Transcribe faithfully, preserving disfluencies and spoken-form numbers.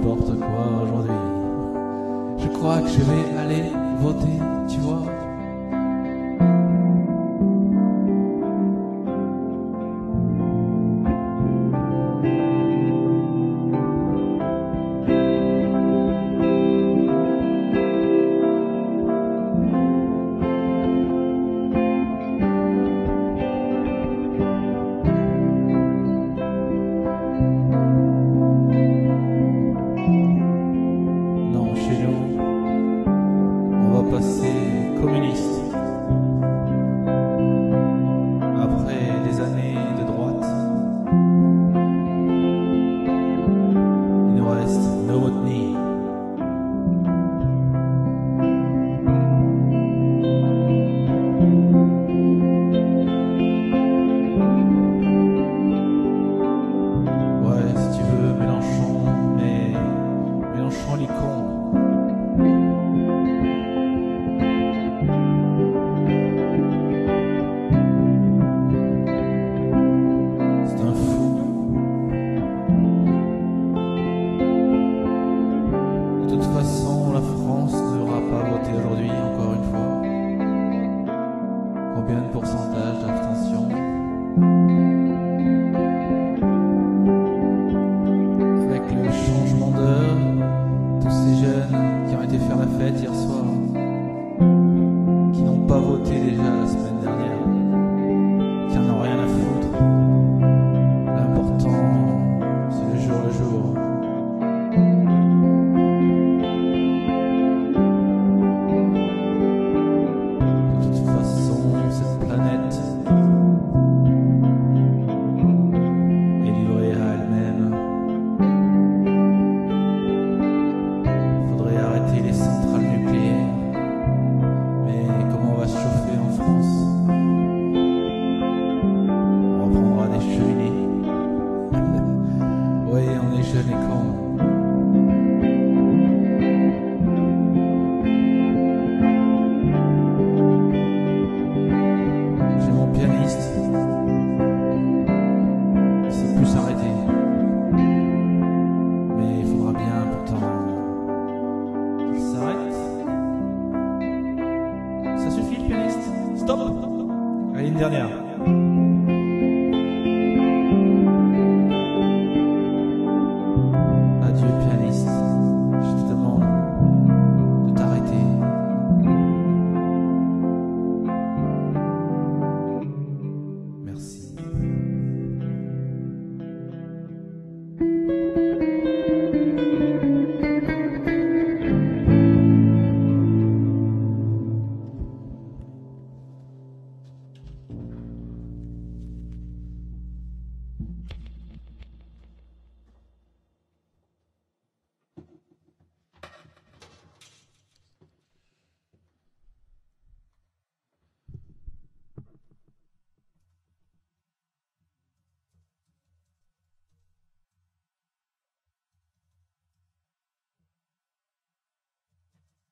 n'importe quoi aujourd'hui. Je crois que je vais aller voter, tu vois. Passer communiste après des années de droite. Il nous reste Novotny. Ouais, si tu veux Mélenchon, mais Mélenchon les cons. De toute façon, la France n'aura pas voté aujourd'hui, encore une fois. Combien de pourcentage d'abstention? Avec le changement d'heure, tous ces jeunes qui ont été faire la fête hier soir, qui n'ont pas voté déjà la semaine dernière, qui n'en ont rien à foutre. L'important, c'est le jour le jour. Oui, on est jeunes et cons. J'ai mon pianiste. Il sait plus s'arrêter. Mais il faudra bien pourtant qu'il s'arrête. Ça suffit le pianiste. Stop. Allez, une dernière.